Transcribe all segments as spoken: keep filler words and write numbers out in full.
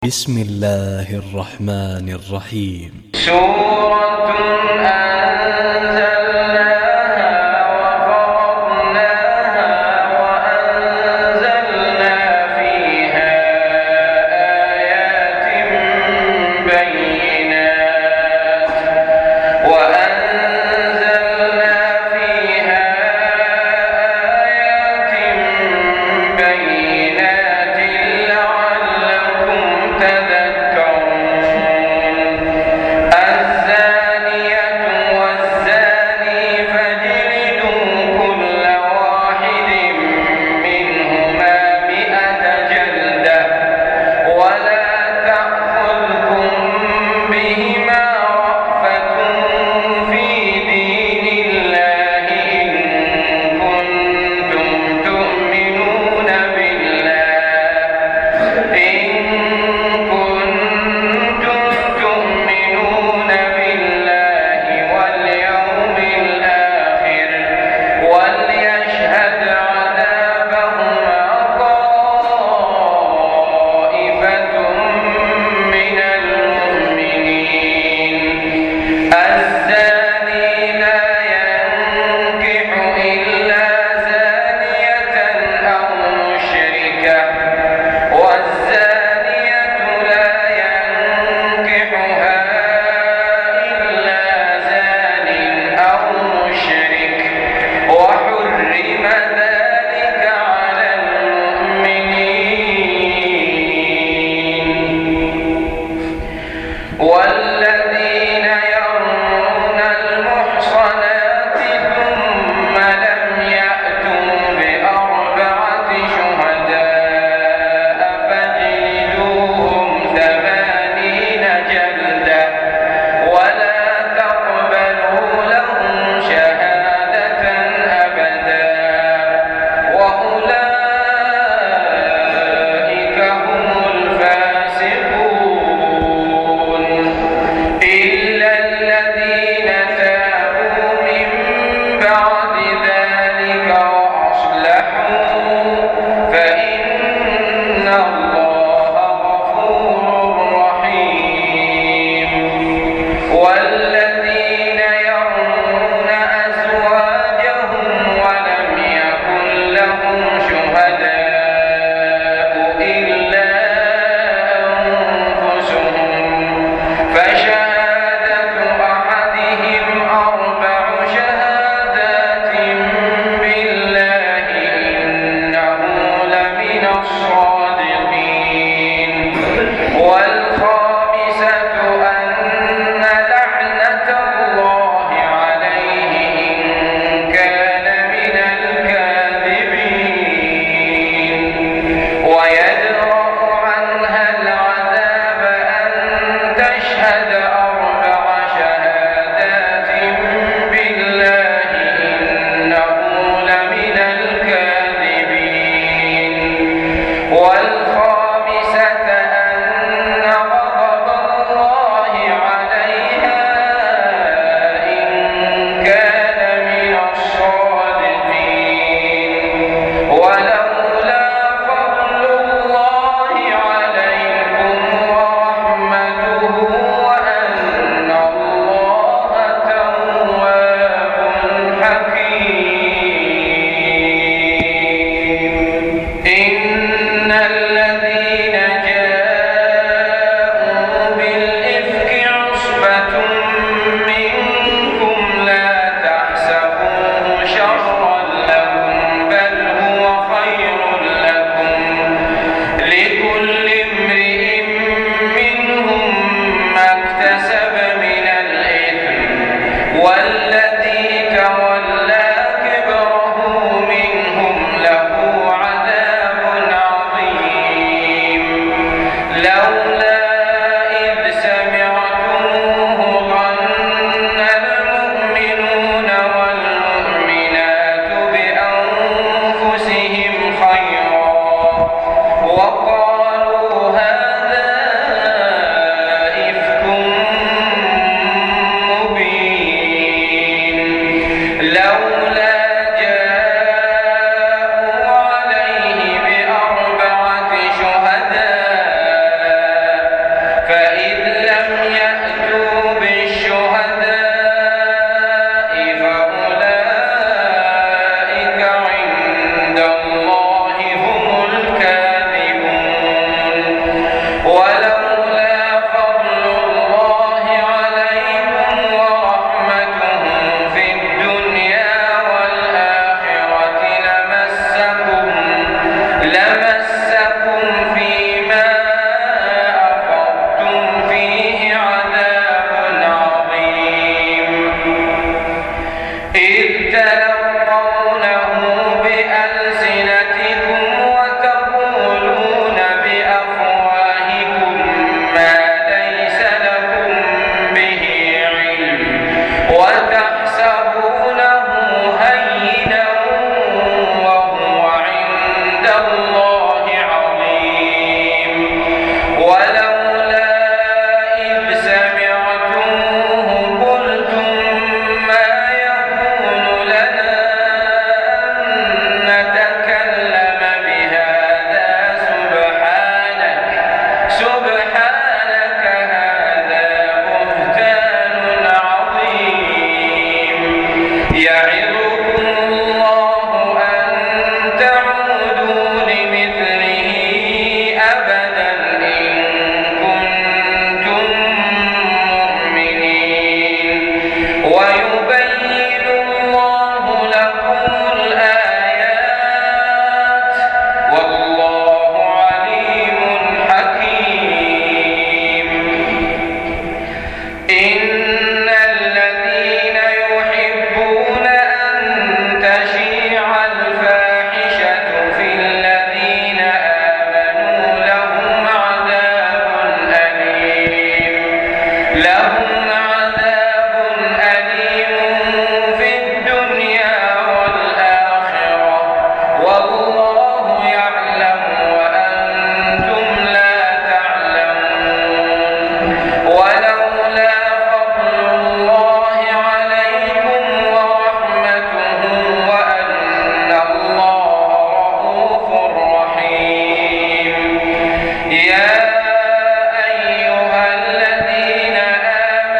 بسم الله الرحمن الرحيم. سورة أنزلناها وفرضناها وأنزلنا فيها آيات بينات وأنزلنا فيها آيات بينات لعلكم تذكرون. الزانية والزاني ولولا فضل الله عليكم ورحمته في الدنيا والآخرة لمسكم لمسكم فيما أفضتم فيه عذاب عظيم إذ تلقونه بألسنتكم وتقولون بأفواهكم ما ليس لكم به علم وتحسبونه هينا وهو عند الله عظيم ولولا إذ سمعتموه قلتم ما يكون لنا أن نتكلم بهذا سبحانك سبحانك هذا بهتان عظيم يعظكم الله أن تعودوا لمثله أبدا إن كنتم مؤمنين ويبين الله لكم الآيات والله عليم حكيم إن الذين يحبون أن تشيع الفاحشة في الذين آمنوا لهم عذاب أليم لهم عذاب أليم في الدنيا والآخرة والله يعلم وأنتم لا تعلمون ولولا فضل الله عليكم ورحمته وأن الله رءوف رحيم يا أيها الذين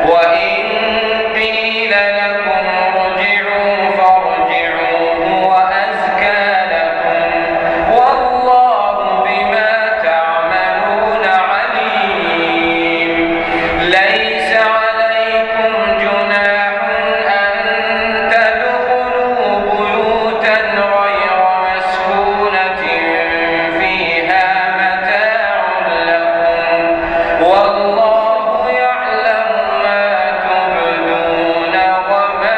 وإن قيل لكم ارجعوا فارجعوا هو أزكى لكم والله بما تعملون عليم. ليس عليكم جناح أن تدخلوا بيوتا غير مسكونة فيها متاع لكم والله يعلم ما تبدون وما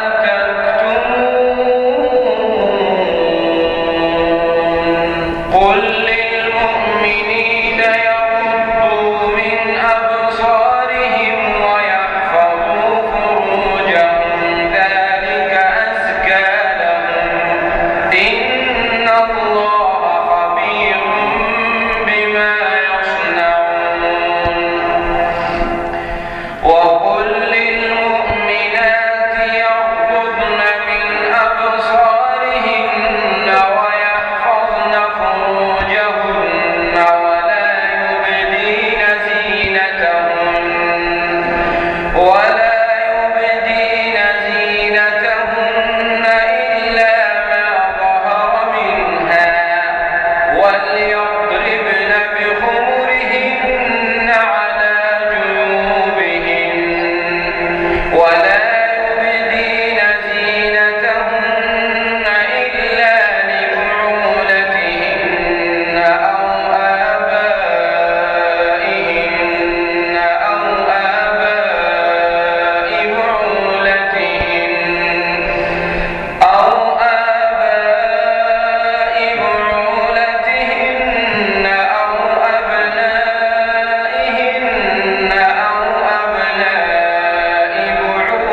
تكتمون. قل للمؤمنين يغضوا من أبصارهم ويحفظوا فروجهم ذلك أزكى لهم إن الله خبير بما يصنعون. وقل للمؤمنات يغضضن من أبصارهن ويحفظن فروجهن ولا يبدين زينتهن ولا يبدين زينتهن إلا ما ظهر منها وليضربن بخمرهن على جيوبهن ولا يبدين زينتهن إلا لبعولتهن أو آبائهن أو آباء بعولتهن أو آباء بعولتهن أو أبنائهن أو أبناء بعولتهن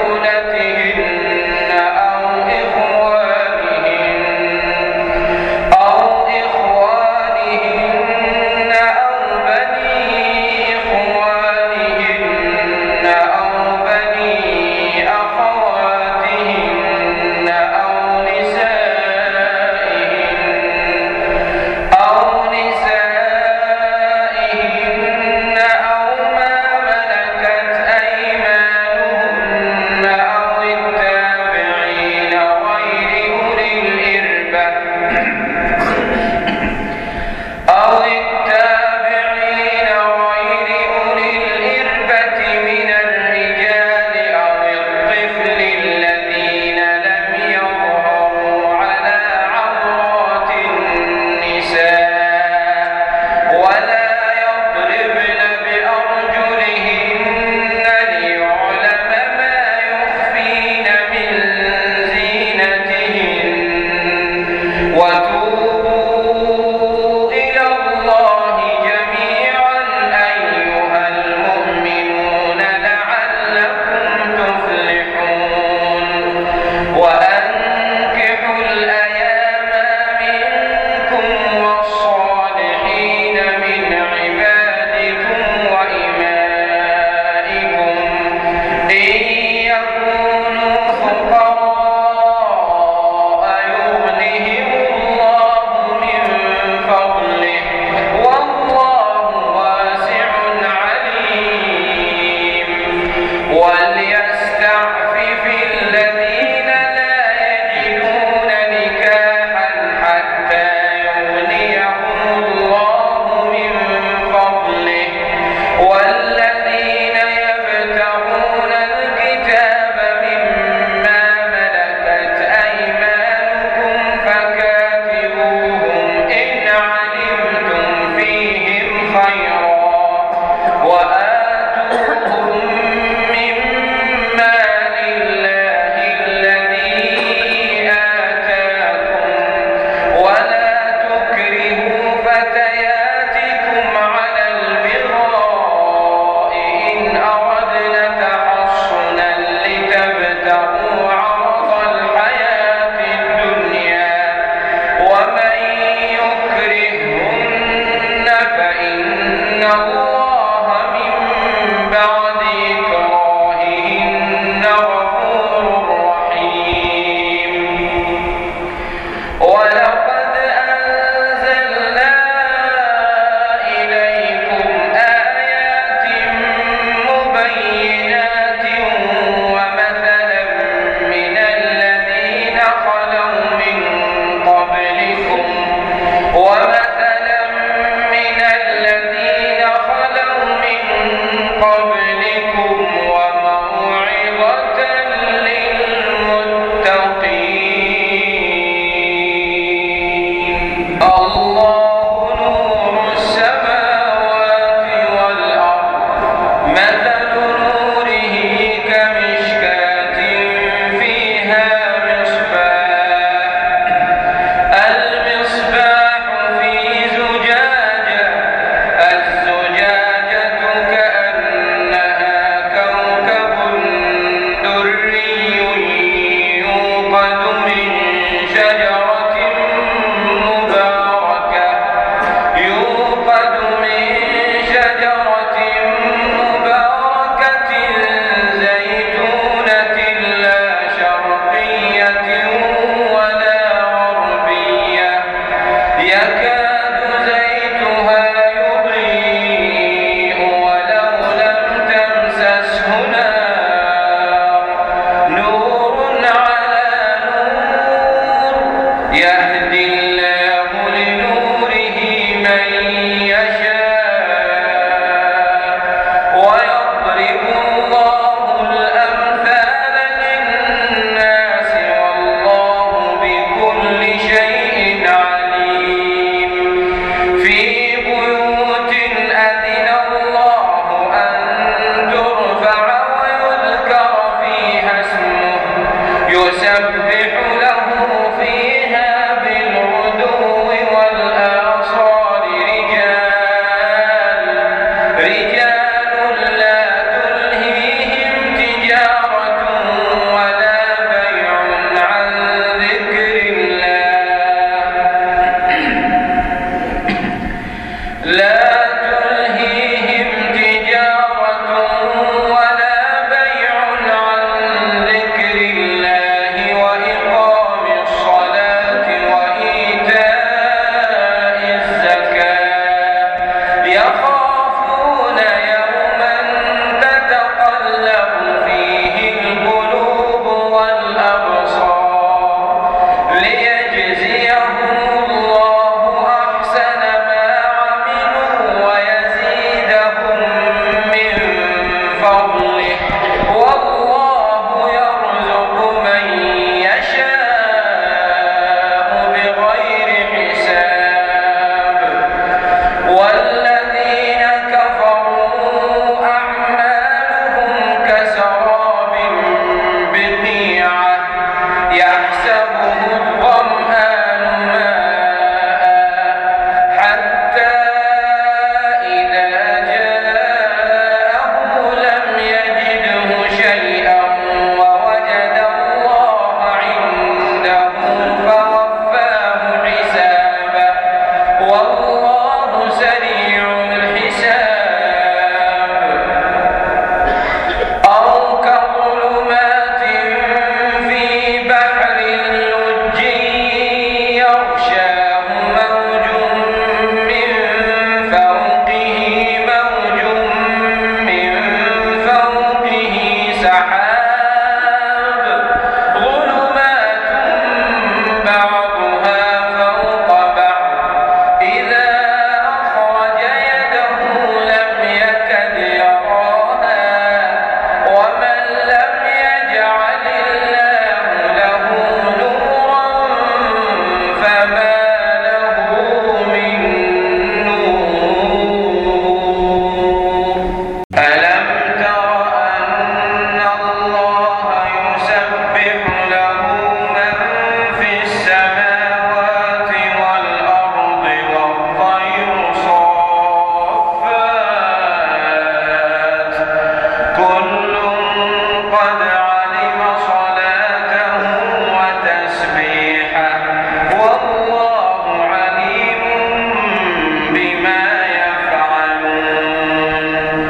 قد علم صلاته وتسبيحه والله عليم بما يفعلون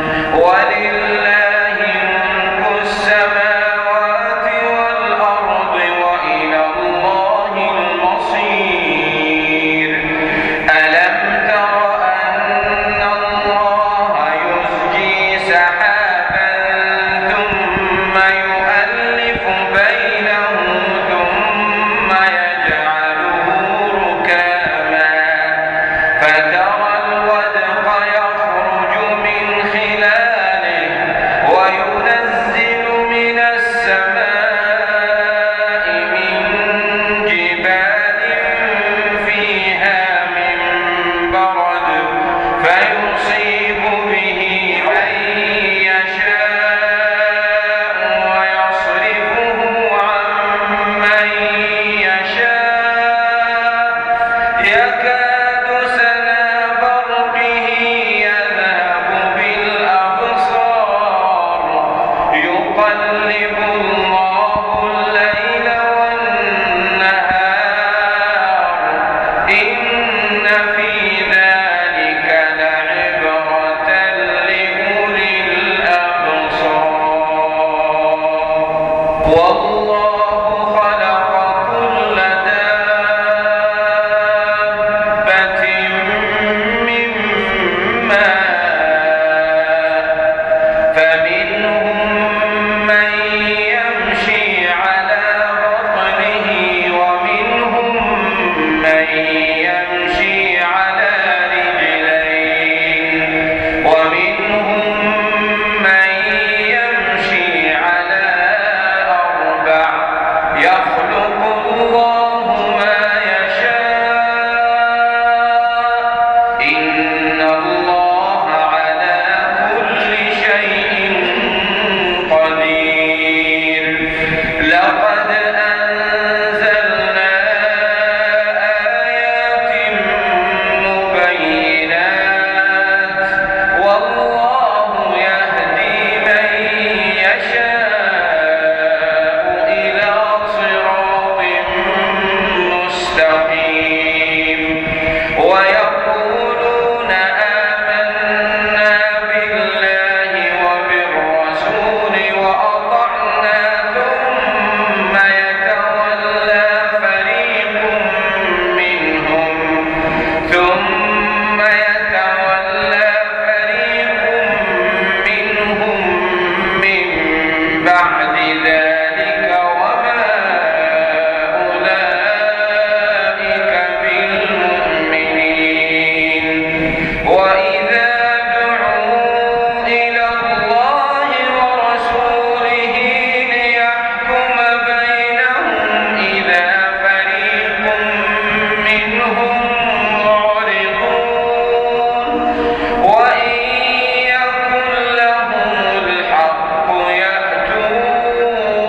ولله ملك السماوات والأرض وإلى الله المصير ألم تر أن الله يزجي سحابا ثم يؤلف بينه ثم يجعله ركاما فترى الودق يخرج من خلاله وينزل من السماء من جبال فيها من برد فيصيب به من يشاء ويصرفه عن من يشاء يكاد سنا برقه يذهب بالأبصار يقلب الله الليل والنهار إن في ذلك لعبرة لأولي الأبصار والله خلق كل دابة من ماء فمنهم من يمشي على بطنه ومنهم من يمشي على رجلين ومنهم من يمشي على أربع يخلق الله ما يشاء إن الله على كل شيء قدير لقد أنزلنا آيات مبينات والله يهدي من يشاء إلى صراط مستقيم ويقولون آمنا بالله وبالرسول وأطعنا ثم يتولى فريق منهم ثم يتولى فريق منهم من بعد ذلك وما أولئك بالمؤمنين وإذا دعوا إلى الله ورسوله ليحكم بينهم إذا فريق منهم معرضون وإن يكن لهم الحق يأتوا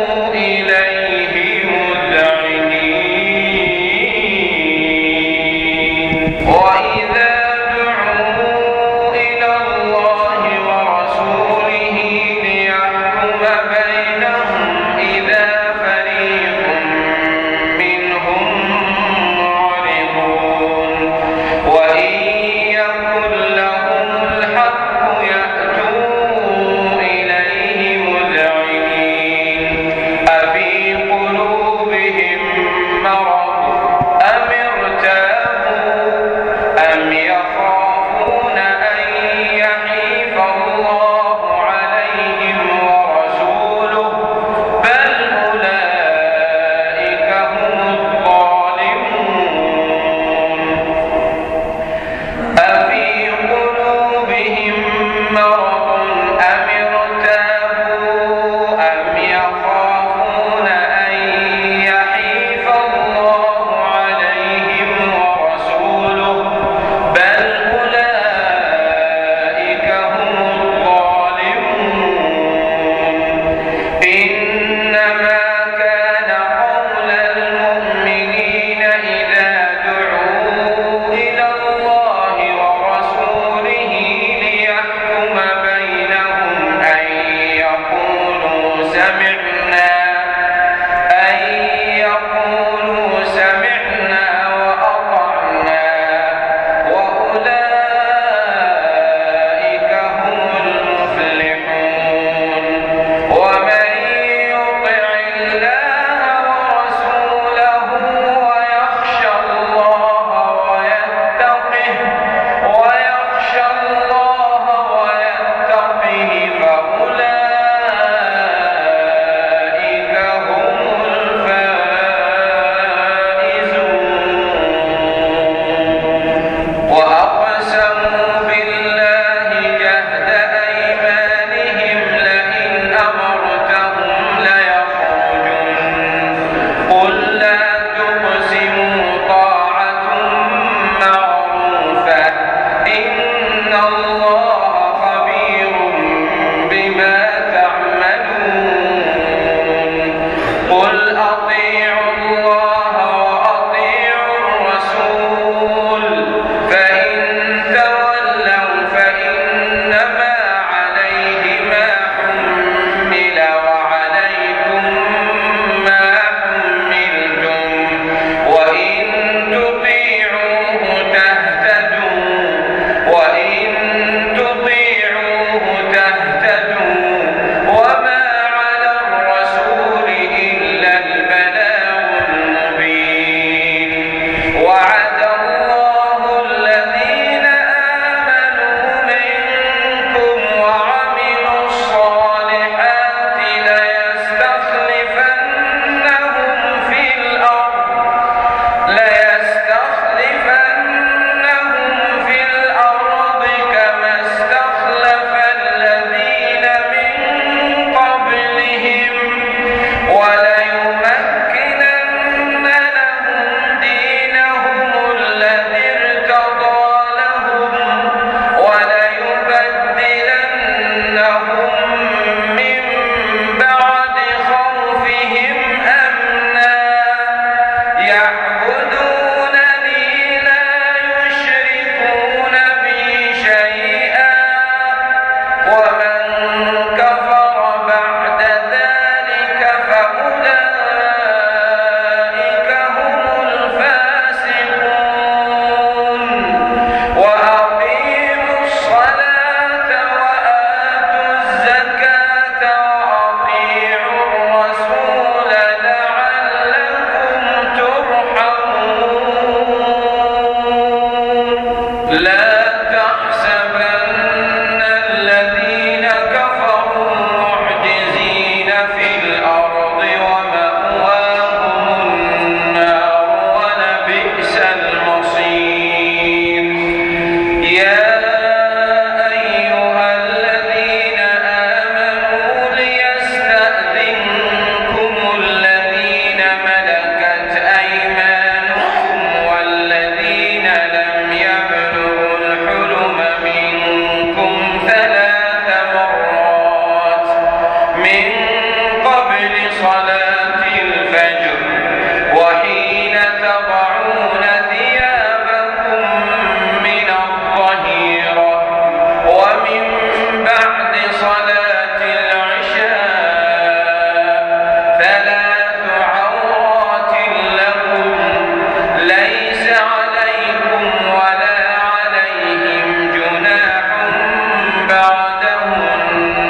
ثلاث عورات لكم ليس عليكم ولا عليهم جناح بعدهن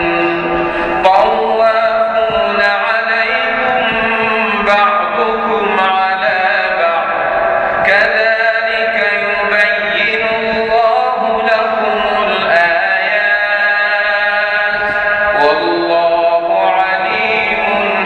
طوافون عليكم بعضكم على بعض كذلك يبين الله لكم الآيات والله عليم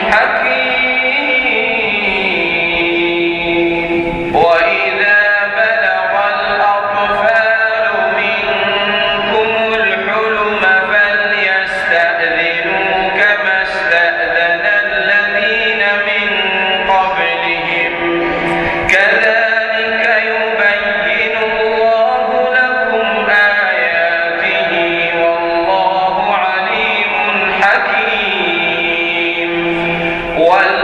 حكيم. وإذا بلغ الأطفال منكم الحلم فليستأذنوا كما استأذن الذين من قبلهم كذلك يبين الله لكم آياته والله عليم حكيم.